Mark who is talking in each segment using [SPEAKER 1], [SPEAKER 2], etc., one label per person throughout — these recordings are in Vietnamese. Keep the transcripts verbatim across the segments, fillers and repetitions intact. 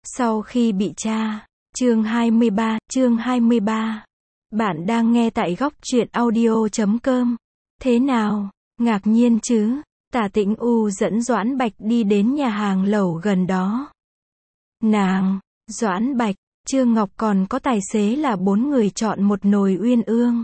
[SPEAKER 1] Sau khi bị tra. Chương hai mươi ba, chương hai mươi ba. Bạn đang nghe tại góc truyện audio chấm com. Thế nào? Ngạc nhiên chứ? Tả Tĩnh U dẫn Doãn Bạch đi đến nhà hàng lẩu gần đó. Nàng, Doãn Bạch, Trương Ngọc còn có tài xế là bốn người chọn một nồi uyên ương.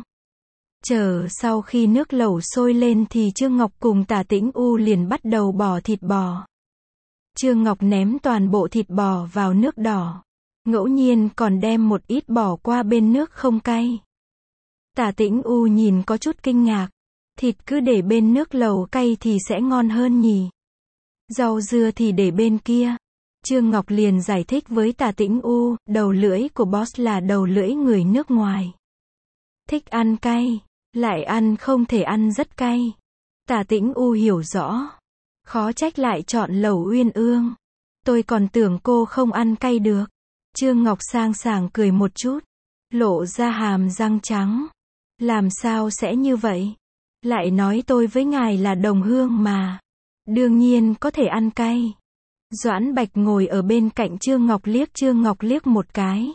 [SPEAKER 1] Chờ sau khi nước lẩu sôi lên thì Trương Ngọc cùng Tả Tĩnh U liền bắt đầu bỏ thịt bò. Trương Ngọc ném toàn bộ thịt bò vào nước đỏ. Ngẫu nhiên còn đem một ít bỏ qua bên nước không cay. Tả Tĩnh U nhìn có chút kinh ngạc. Thịt cứ để bên nước lẩu cay thì sẽ ngon hơn nhỉ. Rau dưa thì để bên kia. Trương Ngọc liền giải thích với Tả Tĩnh U, đầu lưỡi của boss là đầu lưỡi người nước ngoài. Thích ăn cay, lại ăn không thể ăn rất cay. Tả Tĩnh U hiểu rõ. Khó trách lại chọn lẩu uyên ương. Tôi còn tưởng cô không ăn cay được. Trương Ngọc sang sảng cười một chút. Lộ ra hàm răng trắng. Làm sao sẽ như vậy? Lại nói tôi với ngài là đồng hương mà. Đương nhiên có thể ăn cay. Doãn Bạch ngồi ở bên cạnh Trương Ngọc liếc Trương Ngọc liếc một cái.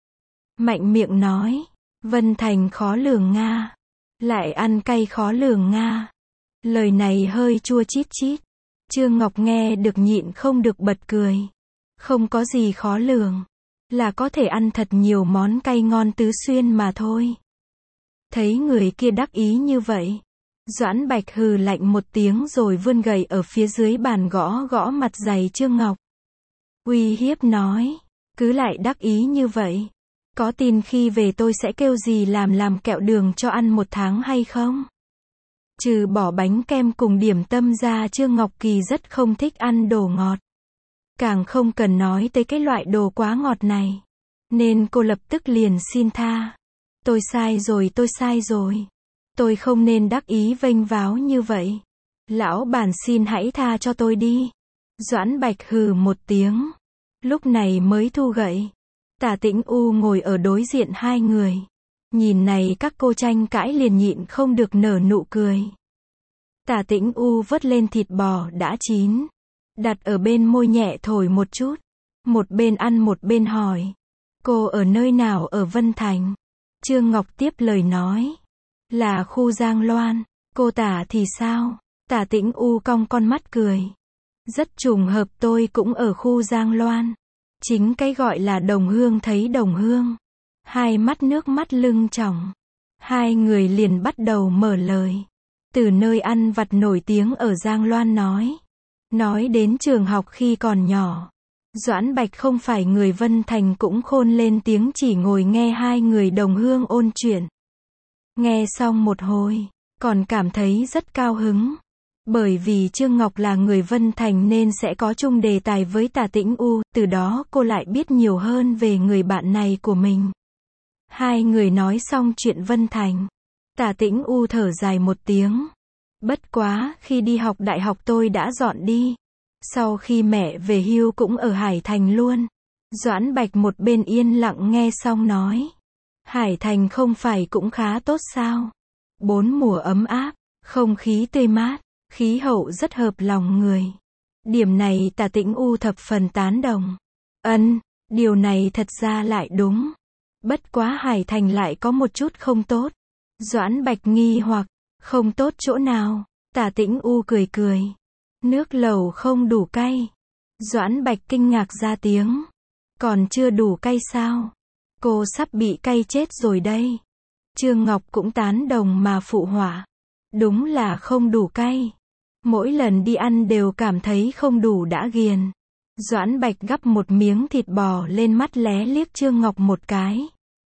[SPEAKER 1] Mạnh miệng nói. Vân Thành khó lường Nga. Lại ăn cay khó lường Nga. Lời này hơi chua chít chít. Trương Ngọc nghe được nhịn không được bật cười. Không có gì khó lường. Là có thể ăn thật nhiều món cay ngon tứ xuyên mà thôi. Thấy người kia đắc ý như vậy. Doãn Bạch hừ lạnh một tiếng rồi vươn gậy ở phía dưới bàn gõ gõ mặt dày Trương Ngọc. Uy hiếp nói. Cứ lại đắc ý như vậy. Có tin khi về tôi sẽ kêu gì làm làm kẹo đường cho ăn một tháng hay không? Trừ bỏ bánh kem cùng điểm tâm ra Trương Ngọc Kỳ rất không thích ăn đồ ngọt. Càng không cần nói tới cái loại đồ quá ngọt này. Nên cô lập tức liền xin tha. Tôi sai rồi tôi sai rồi. Tôi không nên đắc ý vênh váo như vậy. Lão bản xin hãy tha cho tôi đi. Doãn Bạch hừ một tiếng. Lúc này mới thu gậy. Tả Tĩnh U ngồi ở đối diện hai người. Nhìn này các cô tranh cãi liền nhịn không được nở nụ cười. Tả Tĩnh U vớt lên thịt bò đã chín. Đặt ở bên môi nhẹ thổi một chút. Một bên ăn một bên hỏi. Cô ở nơi nào ở Vân Thành? Trương Ngọc tiếp lời nói. Là khu Giang Loan. Cô Tả thì sao? Tả Tĩnh U cong con mắt cười. Rất trùng hợp tôi cũng ở khu Giang Loan. Chính cái gọi là đồng hương thấy đồng hương. Hai mắt nước mắt lưng tròng. Hai người liền bắt đầu mở lời. Từ nơi ăn vặt nổi tiếng ở Giang Loan nói. Nói đến trường học khi còn nhỏ. Doãn Bạch không phải người Vân Thành cũng khôn lên tiếng chỉ ngồi nghe hai người đồng hương ôn chuyện. Nghe xong một hồi, còn cảm thấy rất cao hứng. Bởi vì Trương Ngọc là người Vân Thành nên sẽ có chung đề tài với Tả Tĩnh U, từ đó cô lại biết nhiều hơn về người bạn này của mình. Hai người nói xong chuyện Vân Thành. Tả Tĩnh U thở dài một tiếng. Bất quá, khi đi học đại học tôi đã dọn đi. Sau khi mẹ về hưu cũng ở Hải Thành luôn. Doãn Bạch một bên yên lặng nghe xong nói. Hải Thành không phải cũng khá tốt sao? Bốn mùa ấm áp, không khí tươi mát, khí hậu rất hợp lòng người. Điểm này Tả Tĩnh U thập phần tán đồng. Ân, điều này thật ra lại đúng. Bất quá Hải Thành lại có một chút không tốt. Doãn Bạch nghi hoặc, không tốt chỗ nào? Tả Tĩnh U cười cười. Nước lẩu không đủ cay. Doãn Bạch kinh ngạc ra tiếng. Còn chưa đủ cay sao? Cô sắp bị cay chết rồi đây. Trương Ngọc cũng tán đồng mà phụ họa. Đúng là không đủ cay. Mỗi lần đi ăn đều cảm thấy không đủ đã ghiền. Doãn Bạch gắp một miếng thịt bò lên mắt lé liếc Trương Ngọc một cái.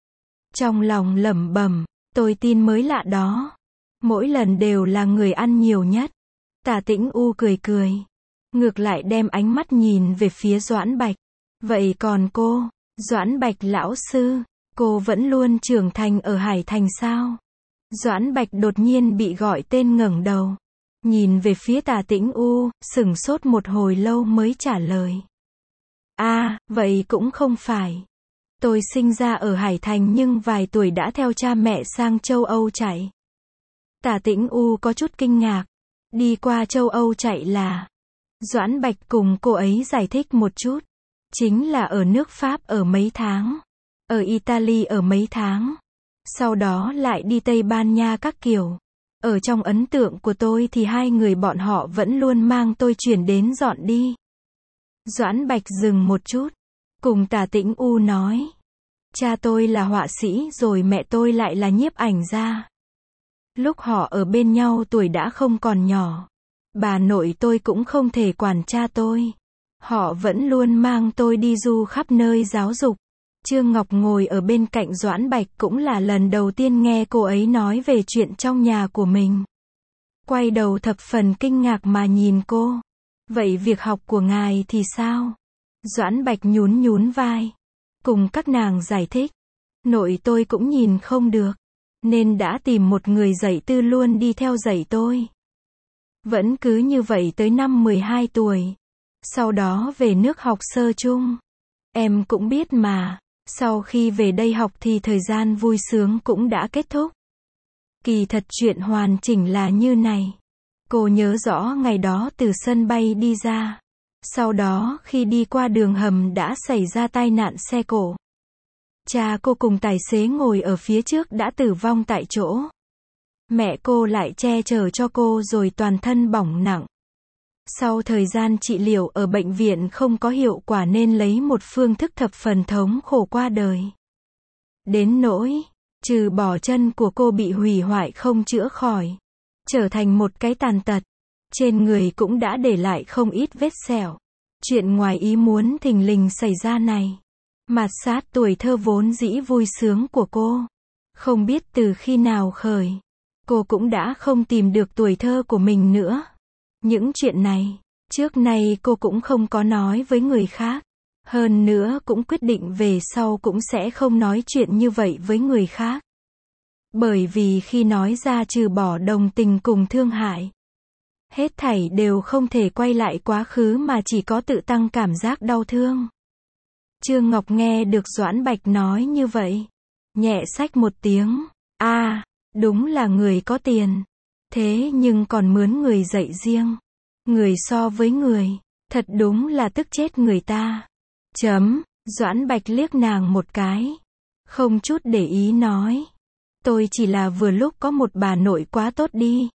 [SPEAKER 1] Trong lòng lẩm bẩm, tôi tin mới lạ đó. Mỗi lần đều là người ăn nhiều nhất. Tả Tĩnh U cười cười. Ngược lại đem ánh mắt nhìn về phía Doãn Bạch. Vậy còn cô, Doãn Bạch lão sư, cô vẫn luôn trưởng thành ở Hải Thành sao? Doãn Bạch đột nhiên bị gọi tên ngẩng đầu. Nhìn về phía Tả Tĩnh U, sửng sốt một hồi lâu mới trả lời. À, vậy cũng không phải. Tôi sinh ra ở Hải Thành nhưng vài tuổi đã theo cha mẹ sang châu Âu chạy. Tả Tĩnh U có chút kinh ngạc. Đi qua châu Âu chạy là. Doãn Bạch cùng cô ấy giải thích một chút. Chính là ở nước Pháp ở mấy tháng, ở Italy ở mấy tháng, sau đó lại đi Tây Ban Nha các kiểu. Ở trong ấn tượng của tôi thì hai người bọn họ vẫn luôn mang tôi chuyển đến dọn đi. Doãn Bạch dừng một chút, cùng Tả Tĩnh U nói. Cha tôi là họa sĩ rồi mẹ tôi lại là nhiếp ảnh gia. Lúc họ ở bên nhau tuổi đã không còn nhỏ. Bà nội tôi cũng không thể quản cha tôi. Họ vẫn luôn mang tôi đi du khắp nơi giáo dục. Trương Ngọc ngồi ở bên cạnh Doãn Bạch cũng là lần đầu tiên nghe cô ấy nói về chuyện trong nhà của mình. Quay đầu thập phần kinh ngạc mà nhìn cô. Vậy việc học của ngài thì sao? Doãn Bạch nhún nhún vai. Cùng các nàng giải thích. Nội tôi cũng nhìn không được. Nên đã tìm một người dạy tư luôn đi theo dạy tôi. Vẫn cứ như vậy tới năm mười hai tuổi. Sau đó về nước học sơ chung. Em cũng biết mà. Sau khi về đây học thì thời gian vui sướng cũng đã kết thúc. Kỳ thật chuyện hoàn chỉnh là như này. Cô nhớ rõ ngày đó từ sân bay đi ra. Sau đó khi đi qua đường hầm đã xảy ra tai nạn xe cộ. Cha cô cùng tài xế ngồi ở phía trước đã tử vong tại chỗ. Mẹ cô lại che chở cho cô rồi toàn thân bỏng nặng. Sau thời gian trị liệu ở bệnh viện không có hiệu quả nên lấy một phương thức thập phần thống khổ qua đời. Đến nỗi, trừ bỏ chân của cô bị hủy hoại không chữa khỏi, trở thành một cái tàn tật. Trên người cũng đã để lại không ít vết sẹo. Chuyện ngoài ý muốn thình lình xảy ra này. Mạt sát tuổi thơ vốn dĩ vui sướng của cô. Không biết từ khi nào khởi, cô cũng đã không tìm được tuổi thơ của mình nữa. Những chuyện này, trước nay cô cũng không có nói với người khác. Hơn nữa cũng quyết định về sau cũng sẽ không nói chuyện như vậy với người khác. Bởi vì khi nói ra trừ bỏ đồng tình cùng thương hại, hết thảy đều không thể quay lại quá khứ mà chỉ có tự tăng cảm giác đau thương. Trương Ngọc nghe được Doãn Bạch nói như vậy. Nhẹ xách một tiếng. a à, đúng là người có tiền. Thế nhưng còn mướn người dạy riêng. Người so với người. Thật đúng là tức chết người ta. Chấm. Doãn Bạch liếc nàng một cái. Không chút để ý nói. Tôi chỉ là vừa lúc có một bà nội quá tốt đi.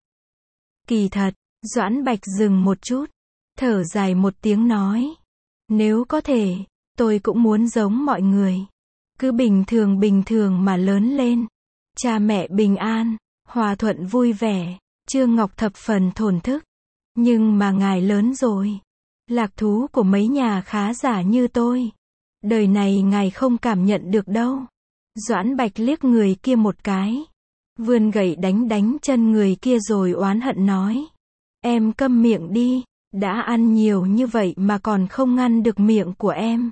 [SPEAKER 1] Kỳ thật. Doãn Bạch dừng một chút. Thở dài một tiếng nói. Nếu có thể, tôi cũng muốn giống mọi người. Cứ bình thường bình thường mà lớn lên. Cha mẹ bình an, hòa thuận vui vẻ. Trương Ngọc thập phần thổn thức. Nhưng mà ngài lớn rồi. Lạc thú của mấy nhà khá giả như tôi. Đời này ngài không cảm nhận được đâu. Doãn Bạch liếc người kia một cái. Vươn gậy đánh đánh chân người kia rồi oán hận nói. Em câm miệng đi. Đã ăn nhiều như vậy mà còn không ngăn được miệng của em.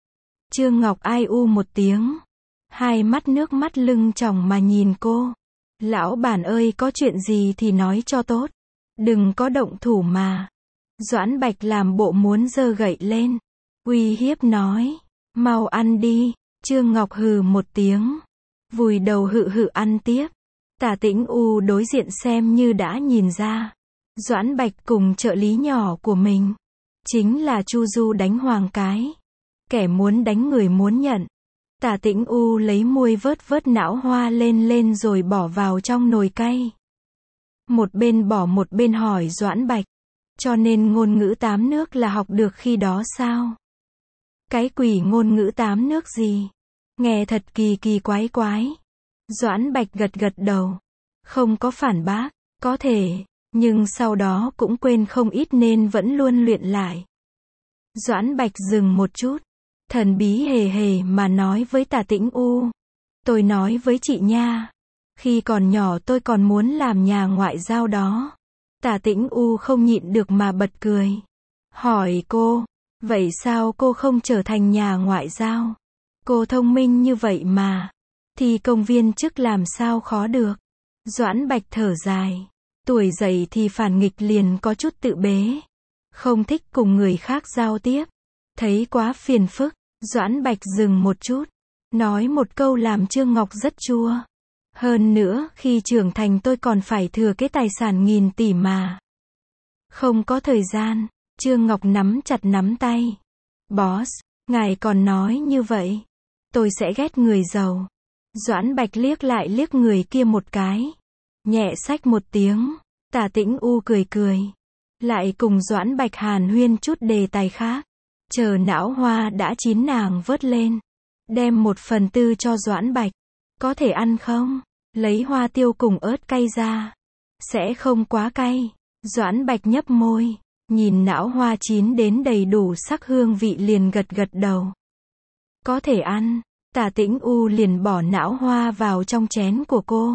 [SPEAKER 1] Trương Ngọc ai u một tiếng. Hai mắt nước mắt lưng tròng mà nhìn cô. Lão bản ơi có chuyện gì thì nói cho tốt. Đừng có động thủ mà. Doãn Bạch làm bộ muốn giơ gậy lên. Uy hiếp nói. Mau ăn đi. Trương Ngọc hừ một tiếng. Vùi đầu hự hự ăn tiếp. Tả Tĩnh U đối diện xem như đã nhìn ra. Doãn Bạch cùng trợ lý nhỏ của mình. Chính là Chu Du đánh Hoàng Cái. Kẻ muốn đánh người muốn nhận. Tả Tĩnh U lấy muôi vớt vớt não hoa lên lên rồi bỏ vào trong nồi cay. Một bên bỏ một bên hỏi Doãn Bạch. Cho nên ngôn ngữ tám nước là học được khi đó sao? Cái quỷ ngôn ngữ tám nước gì? Nghe thật kỳ kỳ quái quái. Doãn Bạch gật gật đầu. Không có phản bác. Có thể. Nhưng sau đó cũng quên không ít nên vẫn luôn luyện lại. Doãn Bạch dừng một chút. Thần bí hề hề mà nói với Tả Tĩnh U. Tôi nói với chị nha. Khi còn nhỏ tôi còn muốn làm nhà ngoại giao đó. Tả Tĩnh U không nhịn được mà bật cười. Hỏi cô. Vậy sao cô không trở thành nhà ngoại giao? Cô thông minh như vậy mà. Thì công viên chức làm sao khó được. Doãn Bạch thở dài. Tuổi dậy thì phản nghịch liền có chút tự bế. Không thích cùng người khác giao tiếp. Thấy quá phiền phức. Doãn Bạch dừng một chút. Nói một câu làm Trương Ngọc rất chua. Hơn nữa, khi trưởng thành tôi còn phải thừa cái tài sản nghìn tỷ mà. Không có thời gian. Trương Ngọc nắm chặt nắm tay. Boss, Ngài còn nói như vậy. Tôi sẽ ghét người giàu. Doãn Bạch liếc lại liếc người kia một cái. Nhẹ xách một tiếng. Tả Tĩnh U cười cười. Lại cùng Doãn Bạch hàn huyên chút đề tài khác. Chờ não hoa đã chín nàng vớt lên. Đem một phần tư cho Doãn Bạch. Có thể ăn không? Lấy hoa tiêu cùng ớt cay ra. Sẽ không quá cay. Doãn Bạch nhấp môi. Nhìn não hoa chín đến đầy đủ sắc hương vị liền gật gật đầu. Có thể ăn. Tả Tĩnh U liền bỏ não hoa vào trong chén của cô.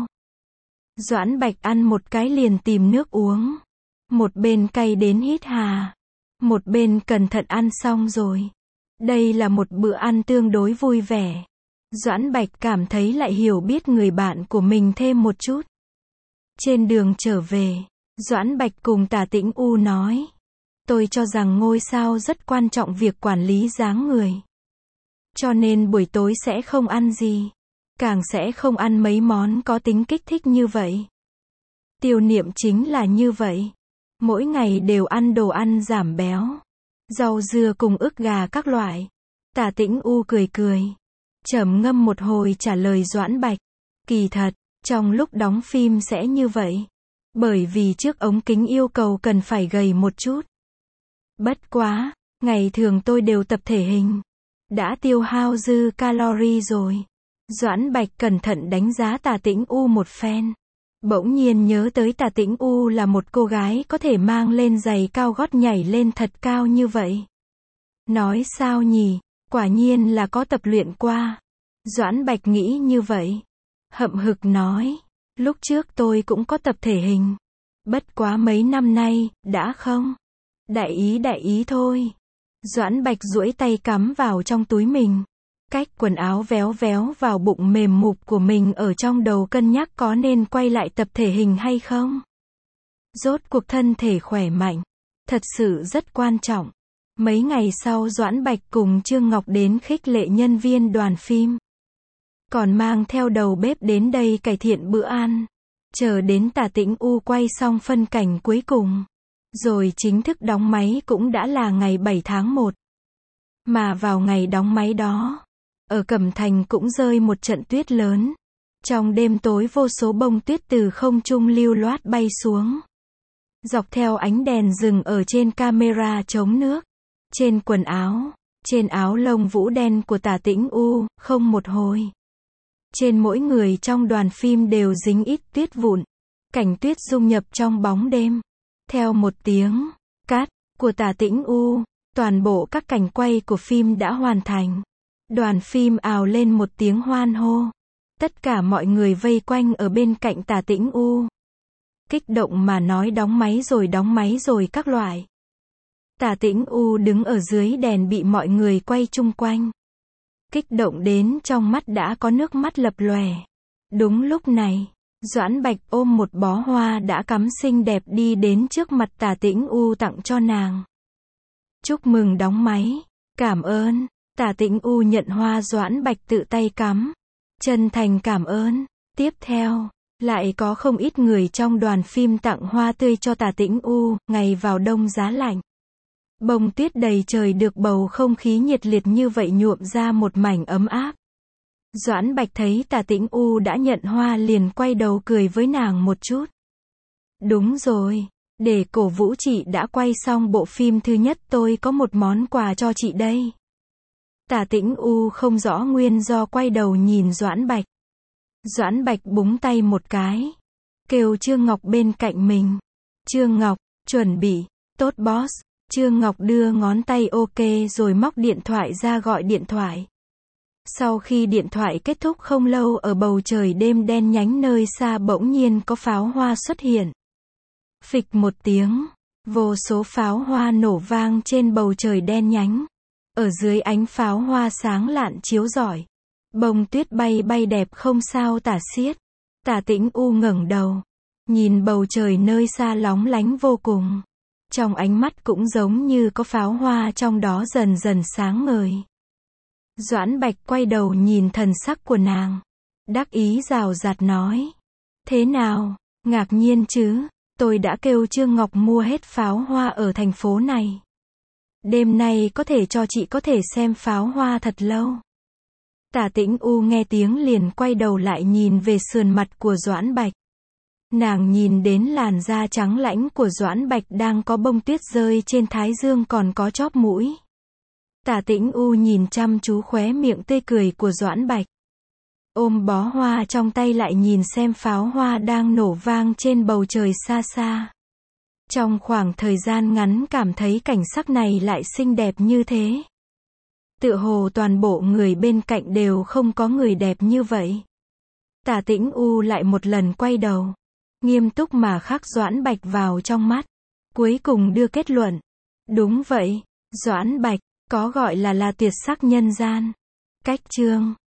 [SPEAKER 1] Doãn Bạch ăn một cái liền tìm nước uống. Một bên cay đến hít hà. Một bên cẩn thận ăn xong rồi. Đây là một bữa ăn tương đối vui vẻ. Doãn Bạch cảm thấy lại hiểu biết người bạn của mình thêm một chút. Trên đường trở về, Doãn Bạch cùng Tả Tĩnh U nói. Tôi cho rằng ngôi sao rất quan trọng việc quản lý dáng người. Cho nên buổi tối sẽ không ăn gì. Càng sẽ không ăn mấy món có tính kích thích như vậy. Tiêu Niệm chính là như vậy. Mỗi ngày đều ăn đồ ăn giảm béo. Rau dưa cùng ức gà các loại. Tả Tĩnh U cười cười. Trầm ngâm một hồi trả lời Doãn Bạch. Kỳ thật, trong lúc đóng phim sẽ như vậy. Bởi vì trước ống kính yêu cầu cần phải gầy một chút. Bất quá, ngày thường tôi đều tập thể hình. Đã tiêu hao dư calorie rồi. Doãn Bạch cẩn thận đánh giá Tả Tĩnh U một phen. Bỗng nhiên nhớ tới Tả Tĩnh U là một cô gái có thể mang lên giày cao gót nhảy lên thật cao như vậy. Nói sao nhỉ, quả nhiên là có tập luyện qua. Doãn Bạch nghĩ như vậy. Hậm hực nói, lúc trước tôi cũng có tập thể hình. Bất quá mấy năm nay, đã không. Đại ý đại ý thôi. Doãn Bạch duỗi tay cắm vào trong túi mình. Cách quần áo véo véo vào bụng mềm mụp của mình ở trong đầu cân nhắc có nên quay lại tập thể hình hay không. Rốt cuộc thân thể khỏe mạnh. Thật sự rất quan trọng. Mấy ngày sau Doãn Bạch cùng Trương Ngọc đến khích lệ nhân viên đoàn phim. Còn mang theo đầu bếp đến đây cải thiện bữa ăn. Chờ đến Tả Tĩnh U quay xong phân cảnh cuối cùng. Rồi chính thức đóng máy cũng đã là ngày bảy tháng một. Mà vào ngày đóng máy đó, ở Cẩm Thành cũng rơi một trận tuyết lớn. Trong đêm tối vô số bông tuyết từ không trung lưu loát bay xuống. Dọc theo ánh đèn rừng ở trên camera chống nước. Trên quần áo, trên áo lông vũ đen của Tả Tĩnh U, không một hồi. Trên mỗi người trong đoàn phim đều dính ít tuyết vụn. Cảnh tuyết dung nhập trong bóng đêm. Theo một tiếng cắt của Tả Tĩnh U, toàn bộ các cảnh quay của phim đã hoàn thành. Đoàn phim ào lên một tiếng hoan hô. Tất cả mọi người vây quanh ở bên cạnh Tả Tĩnh U. Kích động mà nói đóng máy rồi đóng máy rồi các loại. Tả Tĩnh U đứng ở dưới đèn bị mọi người quay chung quanh. Kích động đến trong mắt đã có nước mắt lập lòe. Đúng lúc này, Doãn Bạch ôm một bó hoa đã cắm xinh đẹp đi đến trước mặt Tả Tĩnh U tặng cho nàng. Chúc mừng đóng máy. Cảm ơn. Tả Tĩnh U nhận hoa Doãn Bạch tự tay cắm. Chân thành cảm ơn. Tiếp theo, lại có không ít người trong đoàn phim tặng hoa tươi cho Tả Tĩnh U, ngày vào đông giá lạnh. Bông tuyết đầy trời được bầu không khí nhiệt liệt như vậy nhuộm ra một mảnh ấm áp. Doãn Bạch thấy Tả Tĩnh U đã nhận hoa liền quay đầu cười với nàng một chút. Đúng rồi, để cổ vũ chị đã quay xong bộ phim thứ nhất tôi có một món quà cho chị đây. Tả Tĩnh U không rõ nguyên do quay đầu nhìn Doãn Bạch. Doãn Bạch búng tay một cái. Kêu Trương Ngọc bên cạnh mình. Trương Ngọc, chuẩn bị, tốt boss. Trương Ngọc đưa ngón tay ok rồi móc điện thoại ra gọi điện thoại. Sau khi điện thoại kết thúc không lâu ở bầu trời đêm đen nhánh nơi xa bỗng nhiên có pháo hoa xuất hiện. Phịch một tiếng, vô số pháo hoa nổ vang trên bầu trời đen nhánh. Ở dưới ánh pháo hoa sáng lạn chiếu rọi, bông tuyết bay bay đẹp không sao tả xiết. Tả Tĩnh U ngẩng đầu, nhìn bầu trời nơi xa lóng lánh vô cùng. Trong ánh mắt cũng giống như có pháo hoa trong đó dần dần sáng ngời. Doãn Bạch quay đầu nhìn thần sắc của nàng. Đắc ý rào rạt nói. Thế nào, ngạc nhiên chứ, tôi đã kêu Trương Ngọc mua hết pháo hoa ở thành phố này. Đêm nay có thể cho chị có thể xem pháo hoa thật lâu. Tả Tĩnh U nghe tiếng liền quay đầu lại nhìn về sườn mặt của Doãn Bạch. Nàng nhìn đến làn da trắng lãnh của Doãn Bạch đang có bông tuyết rơi trên thái dương còn có chóp mũi. Tả Tĩnh U nhìn chăm chú khóe miệng tươi cười của Doãn Bạch. Ôm bó hoa trong tay lại nhìn xem pháo hoa đang nổ vang trên bầu trời xa xa. Trong khoảng thời gian ngắn cảm thấy cảnh sắc này lại xinh đẹp như thế. Tựa hồ toàn bộ người bên cạnh đều không có người đẹp như vậy. Tả Tĩnh U lại một lần quay đầu. Nghiêm túc mà khắc Doãn Bạch vào trong mắt. Cuối cùng đưa kết luận. Đúng vậy, Doãn Bạch, có gọi là là tuyệt sắc nhân gian. Cách chương